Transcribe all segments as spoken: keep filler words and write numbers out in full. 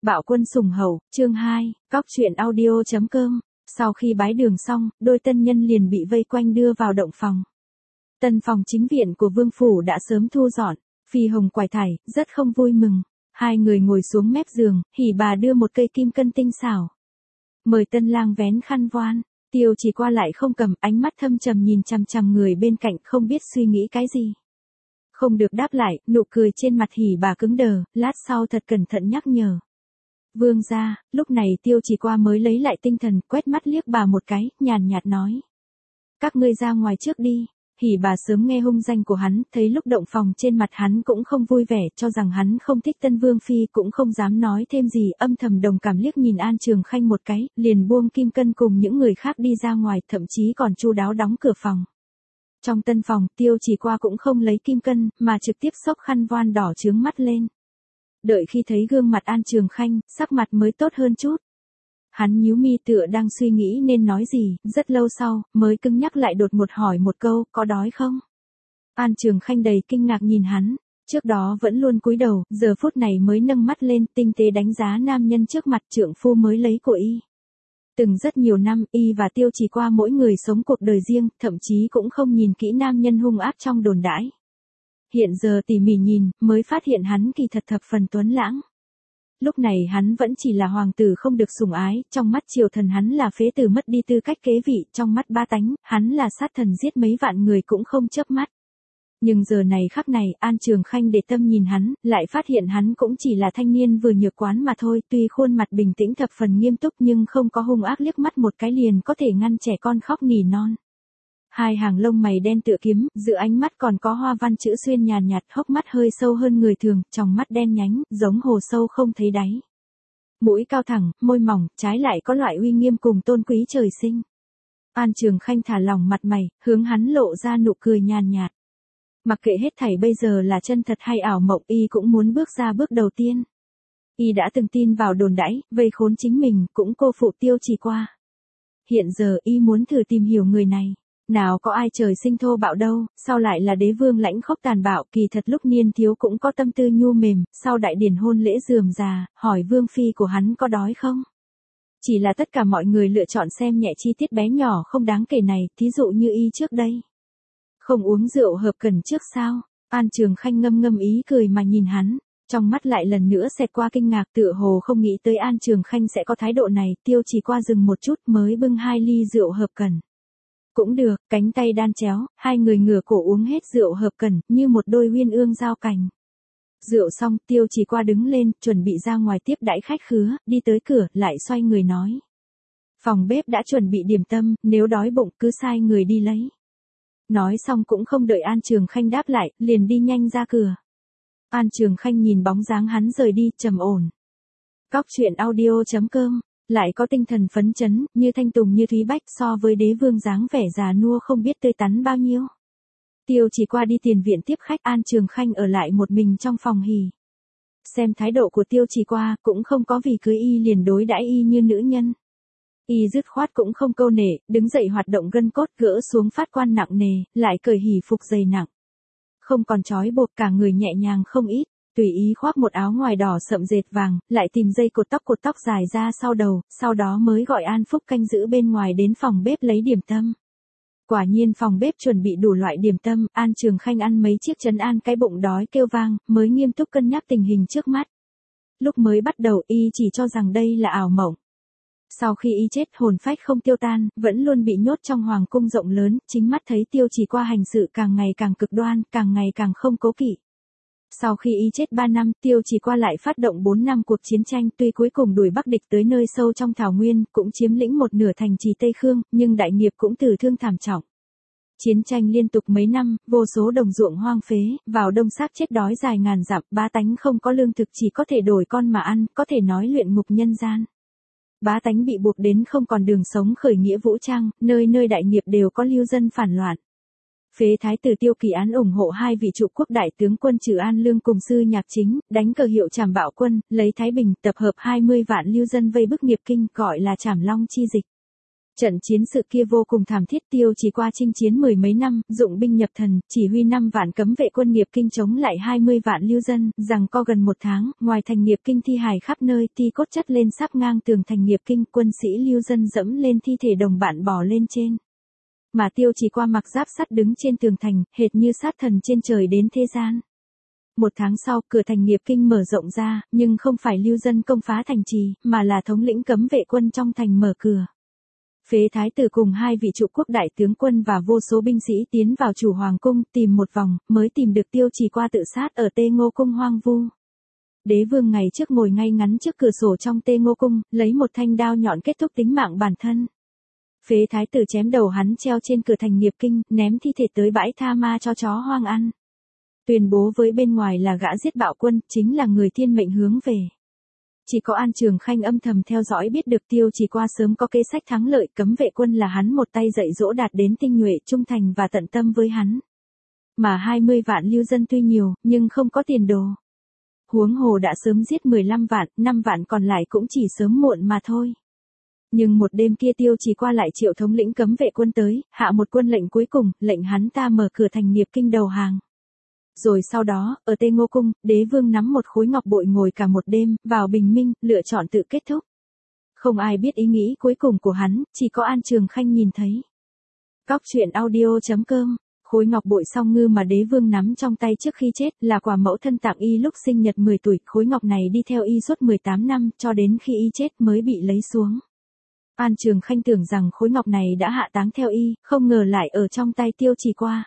Bạo quân sủng hầu, chương hai, cóc truyện audio chấm com. Sau khi bái đường xong, đôi tân nhân liền bị vây quanh đưa vào động phòng. Tân phòng chính viện của vương phủ đã sớm thu dọn, phi hồng quải thải, rất không vui mừng. Hai người ngồi xuống mép giường, hỉ bà đưa một cây kim cân tinh xảo. Mời tân lang vén khăn voan, Tiêu Chỉ qua lại không cầm, ánh mắt thâm trầm nhìn chằm chằm người bên cạnh, không biết suy nghĩ cái gì. Không được đáp lại, nụ cười trên mặt hỉ bà cứng đờ, lát sau thật cẩn thận nhắc nhở. Vương gia, lúc này Tiêu Chỉ qua mới lấy lại tinh thần, quét mắt liếc bà một cái, nhàn nhạt nói. Các ngươi ra ngoài trước đi. Hỉ bà sớm nghe hung danh của hắn, thấy lúc động phòng trên mặt hắn cũng không vui vẻ, cho rằng hắn không thích Tân Vương Phi, cũng không dám nói thêm gì, âm thầm đồng cảm liếc nhìn An Trường Khanh một cái, liền buông kim cân cùng những người khác đi ra ngoài, thậm chí còn chu đáo đóng cửa phòng. Trong tân phòng, Tiêu Chỉ qua cũng không lấy kim cân, mà trực tiếp xốc khăn voan đỏ chướng mắt lên. Đợi khi thấy gương mặt An Trường Khanh, sắc mặt mới tốt hơn chút. Hắn nhíu mi tựa đang suy nghĩ nên nói gì, rất lâu sau, mới cứng nhắc lại đột ngột hỏi một câu, có đói không? An Trường Khanh đầy kinh ngạc nhìn hắn, trước đó vẫn luôn cúi đầu, giờ phút này mới nâng mắt lên, tinh tế đánh giá nam nhân trước mặt trượng phu mới lấy của y. Từng rất nhiều năm, y và Tiêu Chỉ qua mỗi người sống cuộc đời riêng, thậm chí cũng không nhìn kỹ nam nhân hung ác trong đồn đãi. Hiện giờ tỉ mỉ nhìn, mới phát hiện hắn kỳ thật thập phần tuấn lãng. Lúc này hắn vẫn chỉ là hoàng tử không được sủng ái, trong mắt triều thần hắn là phế tử mất đi tư cách kế vị, trong mắt ba tánh, hắn là sát thần giết mấy vạn người cũng không chớp mắt. Nhưng giờ này khắc này, An Trường Khanh để tâm nhìn hắn, lại phát hiện hắn cũng chỉ là thanh niên vừa nhược quán mà thôi, tuy khuôn mặt bình tĩnh thập phần nghiêm túc nhưng không có hung ác, liếc mắt một cái liền có thể ngăn trẻ con khóc nỉ non. Hai hàng lông mày đen tựa kiếm, giữa ánh mắt còn có hoa văn chữ xuyên nhàn nhạt, hốc mắt hơi sâu hơn người thường, tròng mắt đen nhánh, giống hồ sâu không thấy đáy. Mũi cao thẳng, môi mỏng, trái lại có loại uy nghiêm cùng tôn quý trời sinh. An Trường Khanh thả lỏng mặt mày, hướng hắn lộ ra nụ cười nhàn nhạt. Mặc kệ hết thảy bây giờ là chân thật hay ảo mộng, y cũng muốn bước ra bước đầu tiên. Y đã từng tin vào đồn đãi, vây khốn chính mình, cũng cô phụ Tiêu Chỉ qua. Hiện giờ y muốn thử tìm hiểu người này. Nào có ai trời sinh thô bạo đâu, sao lại là đế vương lãnh khốc tàn bạo, kỳ thật lúc niên thiếu cũng có tâm tư nhu mềm, sau đại điển hôn lễ rườm rà, hỏi vương phi của hắn có đói không? Chỉ là tất cả mọi người lựa chọn xem nhẹ chi tiết bé nhỏ không đáng kể này, thí dụ như y trước đây. Không uống rượu hợp cần trước sao? An Trường Khanh ngâm ngâm ý cười mà nhìn hắn, trong mắt lại lần nữa xẹt qua kinh ngạc, tựa hồ không nghĩ tới An Trường Khanh sẽ có thái độ này, Tiêu Chỉ qua dừng một chút mới bưng hai ly rượu hợp cần. Cũng được, cánh tay đan chéo, hai người ngửa cổ uống hết rượu hợp cần, như một đôi uyên ương giao cành. Rượu xong, Tiêu Chỉ qua đứng lên, chuẩn bị ra ngoài tiếp đãi khách khứa, đi tới cửa, lại xoay người nói. Phòng bếp đã chuẩn bị điểm tâm, nếu đói bụng cứ sai người đi lấy. Nói xong cũng không đợi An Trường Khanh đáp lại, liền đi nhanh ra cửa. An Trường Khanh nhìn bóng dáng hắn rời đi, trầm ổn. Cóc truyện audio chấm com. Lại có tinh thần phấn chấn, như thanh tùng như thúy bách, so với đế vương dáng vẻ già nua không biết tươi tắn bao nhiêu. Tiêu Chỉ qua đi tiền viện tiếp khách, An Trường Khanh ở lại một mình trong phòng hỉ. Xem thái độ của Tiêu Chỉ qua, cũng không có vì cưới y liền đối đãi y như nữ nhân. Y dứt khoát cũng không câu nể, đứng dậy hoạt động gân cốt, gỡ xuống phát quan nặng nề, lại cởi hỉ phục dày nặng. Không còn trói buộc, cả người nhẹ nhàng không ít. Tùy ý khoác một áo ngoài đỏ sậm dệt vàng, lại tìm dây cột tóc cột tóc dài ra sau đầu, sau đó mới gọi An Phúc canh giữ bên ngoài đến phòng bếp lấy điểm tâm. Quả nhiên phòng bếp chuẩn bị đủ loại điểm tâm, An Trường Khanh ăn mấy chiếc trấn an cái bụng đói kêu vang, mới nghiêm túc cân nhắc tình hình trước mắt. Lúc mới bắt đầu y chỉ cho rằng đây là ảo mộng. Sau khi y chết hồn phách không tiêu tan, vẫn luôn bị nhốt trong hoàng cung rộng lớn, chính mắt thấy Tiêu Chỉ qua hành sự càng ngày càng cực đoan, càng ngày càng không cố kỵ. Sau khi y chết ba năm, Tiêu Chỉ qua lại phát động bốn năm cuộc chiến tranh, tuy cuối cùng đuổi Bắc địch tới nơi sâu trong thảo nguyên, cũng chiếm lĩnh một nửa thành trì Tây Khương, nhưng đại nghiệp cũng tử thương thảm trọng. Chiến tranh liên tục mấy năm, vô số đồng ruộng hoang phế, vào đông xác chết đói dài ngàn dặm, bá tánh không có lương thực chỉ có thể đổi con mà ăn, có thể nói luyện ngục nhân gian. Bá tánh bị buộc đến không còn đường sống khởi nghĩa vũ trang, nơi nơi đại nghiệp đều có lưu dân phản loạn. Phế thái tử Tiêu Kỳ Án ủng hộ hai vị trụ quốc đại tướng quân Trừ An Lương cùng sư Nhạc Chính, đánh cờ hiệu Trảm Bạo Quân, lấy Thái Bình, tập hợp hai mươi vạn lưu dân vây bức nghiệp kinh, gọi là Trảm Long chi dịch. Trận chiến sự kia vô cùng thảm thiết, Tiêu Chỉ qua chinh chiến mười mấy năm, dụng binh nhập thần, chỉ huy năm vạn cấm vệ quân Nghiệp Kinh chống lại hai mươi vạn lưu dân, rằng co gần một tháng, ngoài thành Nghiệp Kinh thi hài khắp nơi, ti cốt chất lên sắp ngang tường thành Nghiệp Kinh, quân sĩ lưu dân dẫm lên thi thể đồng bạn bò lên trên. Mà Tiêu Chỉ qua mặc giáp sắt đứng trên tường thành, hệt như sát thần trên trời đến thế gian. Một tháng sau, cửa thành Nghiệp Kinh mở rộng ra, nhưng không phải lưu dân công phá thành trì, mà là thống lĩnh cấm vệ quân trong thành mở cửa. Phế thái tử cùng hai vị trụ quốc đại tướng quân và vô số binh sĩ tiến vào chủ hoàng cung, tìm một vòng, mới tìm được Tiêu Chỉ qua tự sát ở Tê Ngô cung hoang vu. Đế vương ngày trước ngồi ngay ngắn trước cửa sổ trong Tê Ngô cung, lấy một thanh đao nhọn kết thúc tính mạng bản thân. Phế thái tử chém đầu hắn treo trên cửa thành Nghiệp Kinh, ném thi thể tới bãi tha ma cho chó hoang ăn. Tuyên bố với bên ngoài là gã giết bạo quân, chính là người thiên mệnh hướng về. Chỉ có An Trường Khanh âm thầm theo dõi biết được Tiêu Chỉ qua sớm có kế sách thắng lợi, cấm vệ quân là hắn một tay dạy dỗ đạt đến tinh nhuệ, trung thành và tận tâm với hắn. Mà hai mươi vạn lưu dân tuy nhiều, nhưng không có tiền đồ. Huống hồ đã sớm giết mười lăm vạn, năm vạn còn lại cũng chỉ sớm muộn mà thôi. Nhưng một đêm kia Tiêu Chỉ qua lại triệu thống lĩnh cấm vệ quân tới, hạ một quân lệnh cuối cùng, lệnh hắn ta mở cửa thành Nghiệp Kinh đầu hàng. Rồi sau đó, ở Tê Ngô cung, đế vương nắm một khối ngọc bội ngồi cả một đêm, vào bình minh, lựa chọn tự kết thúc. Không ai biết ý nghĩ cuối cùng của hắn, chỉ có An Trường Khanh nhìn thấy. Cóc truyện audio chấm com. Khối ngọc bội song ngư mà đế vương nắm trong tay trước khi chết là quà mẫu thân tặng y lúc sinh nhật mười tuổi, khối ngọc này đi theo y suốt mười tám năm, cho đến khi y chết mới bị lấy xuống. An Trường Khanh tưởng rằng khối ngọc này đã hạ táng theo y, không ngờ lại ở trong tay Tiêu Chỉ qua.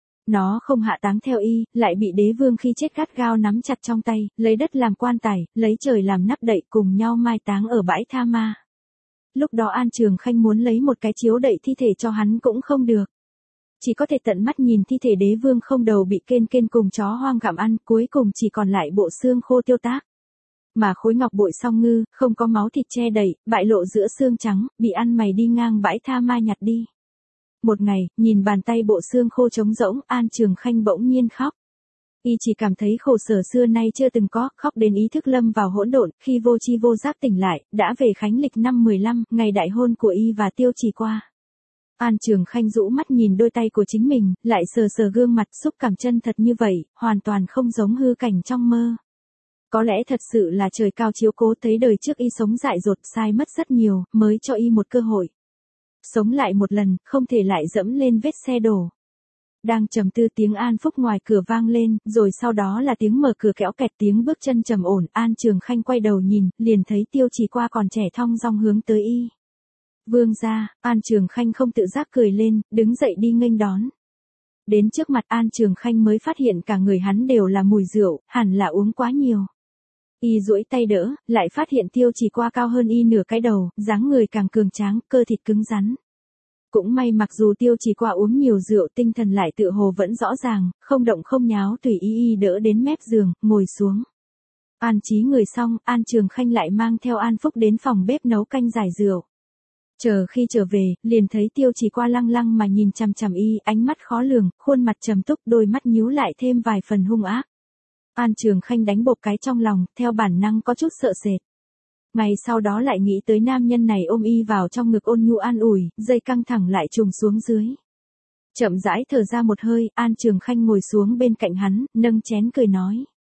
Nó không hạ táng theo y, lại bị đế vương khi chết gắt gao nắm chặt trong tay, lấy đất làm quan tài, lấy trời làm nắp đậy, cùng nhau mai táng ở bãi tha ma. Lúc đó An Trường Khanh muốn lấy một cái chiếu đậy thi thể cho hắn cũng không được. Chỉ có thể tận mắt nhìn thi thể đế vương không đầu bị kên kên cùng chó hoang gặm ăn, cuối cùng chỉ còn lại bộ xương khô tiêu tác. Mà khối ngọc bội song ngư, không có máu thịt che đầy, bại lộ giữa xương trắng, bị ăn mày đi ngang bãi tha ma nhặt đi. Một ngày, nhìn bàn tay bộ xương khô trống rỗng, An Trường Khanh bỗng nhiên khóc. Y chỉ cảm thấy khổ sở xưa nay chưa từng có, khóc đến ý thức lâm vào hỗn độn, khi vô chi vô giác tỉnh lại, đã về khánh lịch năm mười lăm, ngày đại hôn của y và Tiêu Chỉ qua. An Trường Khanh rũ mắt nhìn đôi tay của chính mình, lại sờ sờ gương mặt, xúc cảm chân thật như vậy, hoàn toàn không giống hư cảnh trong mơ. Có lẽ thật sự là trời cao chiếu cố, thấy đời trước y sống dại dột, sai mất rất nhiều, mới cho y một cơ hội. Sống lại một lần, không thể lại dẫm lên vết xe đổ. Đang trầm tư, tiếng An Phúc ngoài cửa vang lên, rồi sau đó là tiếng mở cửa kéo kẹt, tiếng bước chân trầm ổn. An Trường Khanh quay đầu nhìn, liền thấy Tiêu Chỉ qua còn trẻ thong dong hướng tới y. Vương gia. An Trường Khanh không tự giác cười lên, đứng dậy đi nghênh đón. Đến trước mặt An Trường Khanh mới phát hiện cả người hắn đều là mùi rượu, hẳn là uống quá nhiều. Y duỗi tay đỡ, lại phát hiện Tiêu Chỉ qua cao hơn y nửa cái đầu, dáng người càng cường tráng, cơ thịt cứng rắn. Cũng may mặc dù Tiêu Chỉ qua uống nhiều rượu, tinh thần lại tựa hồ vẫn rõ ràng, không động không nháo, tùy y y đỡ đến mép giường, ngồi xuống. An trí người xong, An Trường Khanh lại mang theo An Phúc đến phòng bếp nấu canh giải rượu. Chờ khi trở về, liền thấy Tiêu Chỉ qua lăng lăng mà nhìn chằm chằm y, ánh mắt khó lường, khuôn mặt trầm túc, đôi mắt nhíu lại thêm vài phần hung ác. An Trường Khanh đánh bộp cái trong lòng, theo bản năng có chút sợ sệt. Ngày sau đó lại nghĩ tới nam nhân này ôm y vào trong ngực ôn nhu an ủi, dây căng thẳng lại trùng xuống dưới. Chậm rãi thở ra một hơi, An Trường Khanh ngồi xuống bên cạnh hắn, nâng chén cười nói.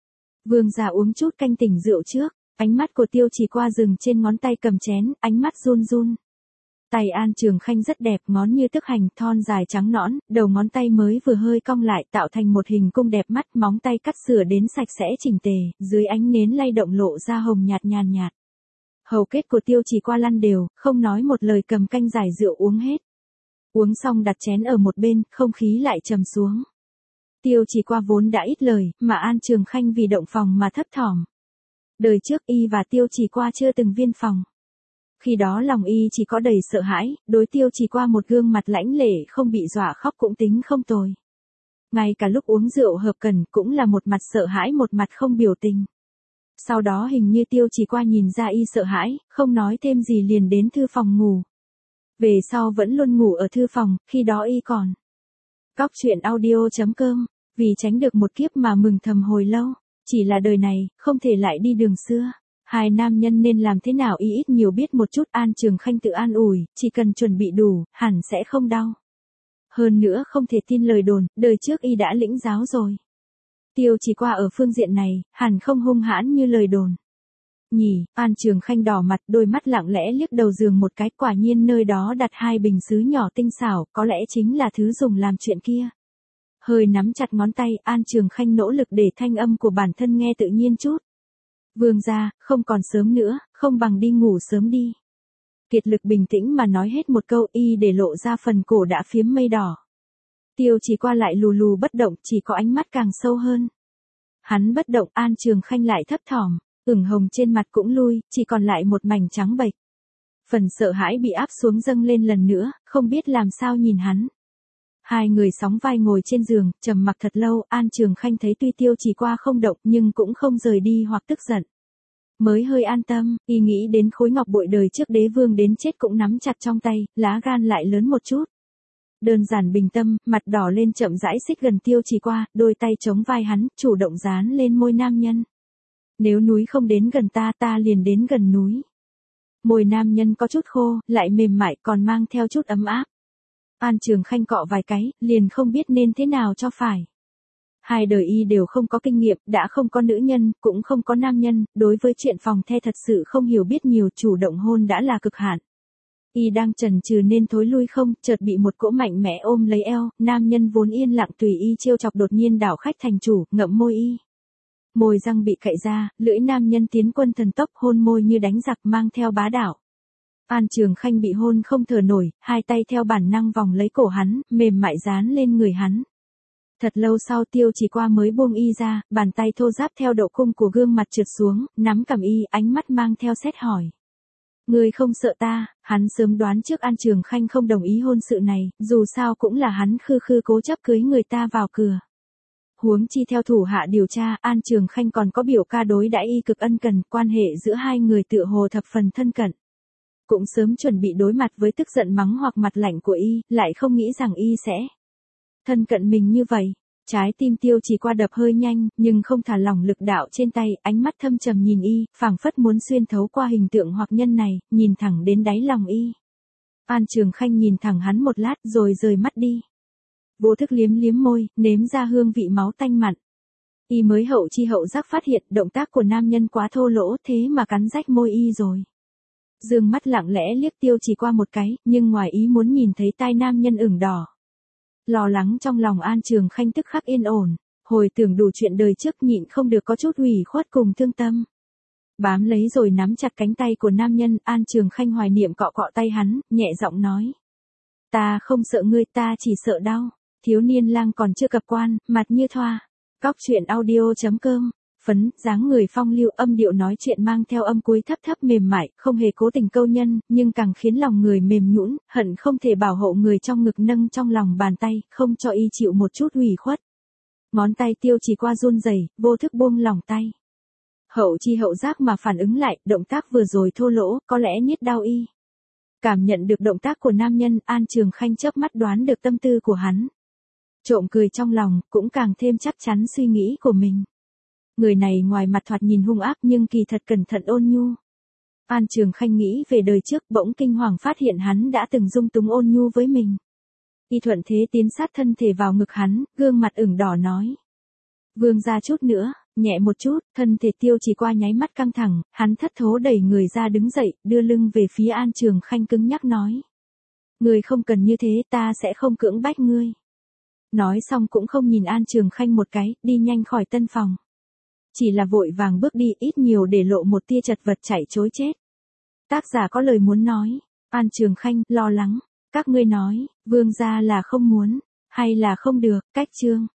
Vương gia uống chút canh tỉnh rượu trước. Ánh mắt của Tiêu Chỉ qua dừng trên ngón tay cầm chén, ánh mắt run run. Tay An Trường Khanh rất đẹp, ngón như tức hành, thon dài trắng nõn, đầu ngón tay mới vừa hơi cong lại, tạo thành một hình cung đẹp mắt, móng tay cắt sửa đến sạch sẽ chỉnh tề, dưới ánh nến lay động lộ ra hồng nhạt nhàn nhạt. Hầu kết của Tiêu Chỉ qua lăn đều, không nói một lời cầm canh giải rượu uống hết. Uống xong đặt chén ở một bên, không khí lại trầm xuống. Tiêu Chỉ qua vốn đã ít lời, mà An Trường Khanh vì động phòng mà thấp thỏm. Đời trước y và Tiêu Chỉ qua chưa từng viên phòng. Khi đó lòng y chỉ có đầy sợ hãi, đối Tiêu Chỉ qua một gương mặt lãnh lệ không bị dọa khóc cũng tính không tồi. Ngay cả lúc uống rượu hợp cần cũng là một mặt sợ hãi một mặt không biểu tình. Sau đó hình như Tiêu Chỉ qua nhìn ra y sợ hãi, không nói thêm gì liền đến thư phòng ngủ. Về sau vẫn luôn ngủ ở thư phòng, khi đó y còn. Cóc truyện audio chấm com, vì tránh được một kiếp mà mừng thầm hồi lâu, chỉ là đời này, không thể lại đi đường xưa. Hai nam nhân nên làm thế nào y ít nhiều biết một chút. An Trường Khanh tự an ủi, chỉ cần chuẩn bị đủ, hẳn sẽ không đau. Hơn nữa không thể tin lời đồn, đời trước y đã lĩnh giáo rồi. Tiêu Chỉ Qua ở phương diện này, hẳn không hung hãn như lời đồn. Nhỉ, An Trường Khanh đỏ mặt, đôi mắt lặng lẽ liếc đầu giường một cái, quả nhiên nơi đó đặt hai bình sứ nhỏ tinh xảo, có lẽ chính là thứ dùng làm chuyện kia. Hơi nắm chặt ngón tay, An Trường Khanh nỗ lực để thanh âm của bản thân nghe tự nhiên chút. Vương gia, không còn sớm nữa, không bằng đi ngủ sớm đi. Kiệt lực bình tĩnh mà nói hết một câu, y để lộ ra phần cổ đã phiếm mây đỏ. Tiêu Chỉ Qua lại lù lù bất động, chỉ có ánh mắt càng sâu hơn. Hắn bất động, An Trường Khanh lại thấp thỏm, ửng hồng trên mặt cũng lui, chỉ còn lại một mảnh trắng bệch. Phần sợ hãi bị áp xuống dâng lên lần nữa, không biết làm sao nhìn hắn. Hai người sóng vai ngồi trên giường, trầm mặc thật lâu. An Trường Khanh thấy tuy Tiêu Chỉ Qua không động nhưng cũng không rời đi hoặc tức giận. Mới hơi an tâm, y nghĩ đến khối ngọc bội đời trước đế vương đến chết cũng nắm chặt trong tay, lá gan lại lớn một chút. Đơn giản bình tâm, mặt đỏ lên chậm rãi xích gần Tiêu Chỉ Qua, đôi tay chống vai hắn, chủ động dán lên môi nam nhân. Nếu núi không đến gần ta, ta liền đến gần núi. Môi nam nhân có chút khô, lại mềm mại, còn mang theo chút ấm áp. An Trường Khanh cọ vài cái, liền không biết nên thế nào cho phải. Hai đời y đều không có kinh nghiệm, đã không có nữ nhân, cũng không có nam nhân, đối với chuyện phòng the thật sự không hiểu biết nhiều, chủ động hôn đã là cực hạn. Y đang chần chừ nên thối lui không, chợt bị một cỗ mạnh mẽ ôm lấy eo, nam nhân vốn yên lặng tùy y trêu chọc đột nhiên đảo khách thành chủ, ngậm môi y. Môi răng bị cạy ra, lưỡi nam nhân tiến quân thần tốc, hôn môi như đánh giặc, mang theo bá đạo. An Trường Khanh bị hôn không thở nổi, hai tay theo bản năng vòng lấy cổ hắn, mềm mại dán lên người hắn. Thật lâu sau Tiêu Chỉ Qua mới buông y ra, bàn tay thô ráp theo độ cung của gương mặt trượt xuống, nắm cầm y, ánh mắt mang theo xét hỏi. Ngươi không sợ ta? Hắn sớm đoán trước An Trường Khanh không đồng ý hôn sự này, dù sao cũng là hắn khư khư cố chấp cưới người ta vào cửa. Huống chi theo thủ hạ điều tra, An Trường Khanh còn có biểu ca đối đãi y cực ân cần, quan hệ giữa hai người tựa hồ thập phần thân cận. Cũng sớm chuẩn bị đối mặt với tức giận mắng hoặc mặt lạnh của y, lại không nghĩ rằng y sẽ thân cận mình như vậy. Trái tim Tiêu Chỉ Qua đập hơi nhanh, nhưng không thả lỏng lực đạo trên tay, ánh mắt thâm trầm nhìn y, phảng phất muốn xuyên thấu qua hình tượng hoặc nhân này, nhìn thẳng đến đáy lòng y. An Trường Khanh nhìn thẳng hắn một lát rồi rời mắt đi. Vô thức liếm liếm môi, nếm ra hương vị máu tanh mặn. Y mới hậu chi hậu giác phát hiện động tác của nam nhân quá thô lỗ thế mà cắn rách môi y rồi. Dương mắt lặng lẽ liếc Tiêu Chỉ Qua một cái, nhưng ngoài ý muốn nhìn thấy tai nam nhân ửng đỏ. Lo lắng trong lòng An Trường Khanh tức khắc yên ổn, hồi tưởng đủ chuyện đời trước nhịn không được có chút ủy khuất cùng thương tâm. Bám lấy rồi nắm chặt cánh tay của nam nhân, An Trường Khanh hoài niệm cọ cọ tay hắn, nhẹ giọng nói. Ta không sợ ngươi, ta chỉ sợ đau. Thiếu niên lang còn chưa cập quan, mặt như thoa. Cóc truyện audio chấm com. Phấn, dáng người phong lưu, âm điệu nói chuyện mang theo âm cuối thấp thấp mềm mại, không hề cố tình câu nhân, nhưng càng khiến lòng người mềm nhũn, hận không thể bảo hộ người trong ngực nâng trong lòng bàn tay, không cho y chịu một chút ủy khuất. Ngón tay Tiêu Chỉ Qua run rẩy, vô thức buông lòng tay. Hậu chi hậu giác mà phản ứng lại, động tác vừa rồi thô lỗ, có lẽ niết đau y. Cảm nhận được động tác của nam nhân, An Trường Khanh chớp mắt đoán được tâm tư của hắn. Trộm cười trong lòng, cũng càng thêm chắc chắn suy nghĩ của mình. Người này ngoài mặt thoạt nhìn hung ác nhưng kỳ thật cẩn thận ôn nhu. An Trường Khanh nghĩ về đời trước, bỗng kinh hoàng phát hiện hắn đã từng dung túng ôn nhu với mình. Y thuận thế tiến sát thân thể vào ngực hắn, gương mặt ửng đỏ nói. Vương ra chút nữa, nhẹ một chút, thân thể Tiêu Chỉ Qua nháy mắt căng thẳng, hắn thất thố đẩy người ra đứng dậy, đưa lưng về phía An Trường Khanh cứng nhắc nói. Ngươi không cần như thế, ta sẽ không cưỡng bách ngươi. Nói xong cũng không nhìn An Trường Khanh một cái, đi nhanh khỏi tân phòng. Chỉ là vội vàng bước đi, ít nhiều để lộ một tia chật vật chạy chối chết. Tác giả có lời muốn nói. An Trường Khanh, lo lắng. Các ngươi nói, vương gia là không muốn, hay là không được, cách chương.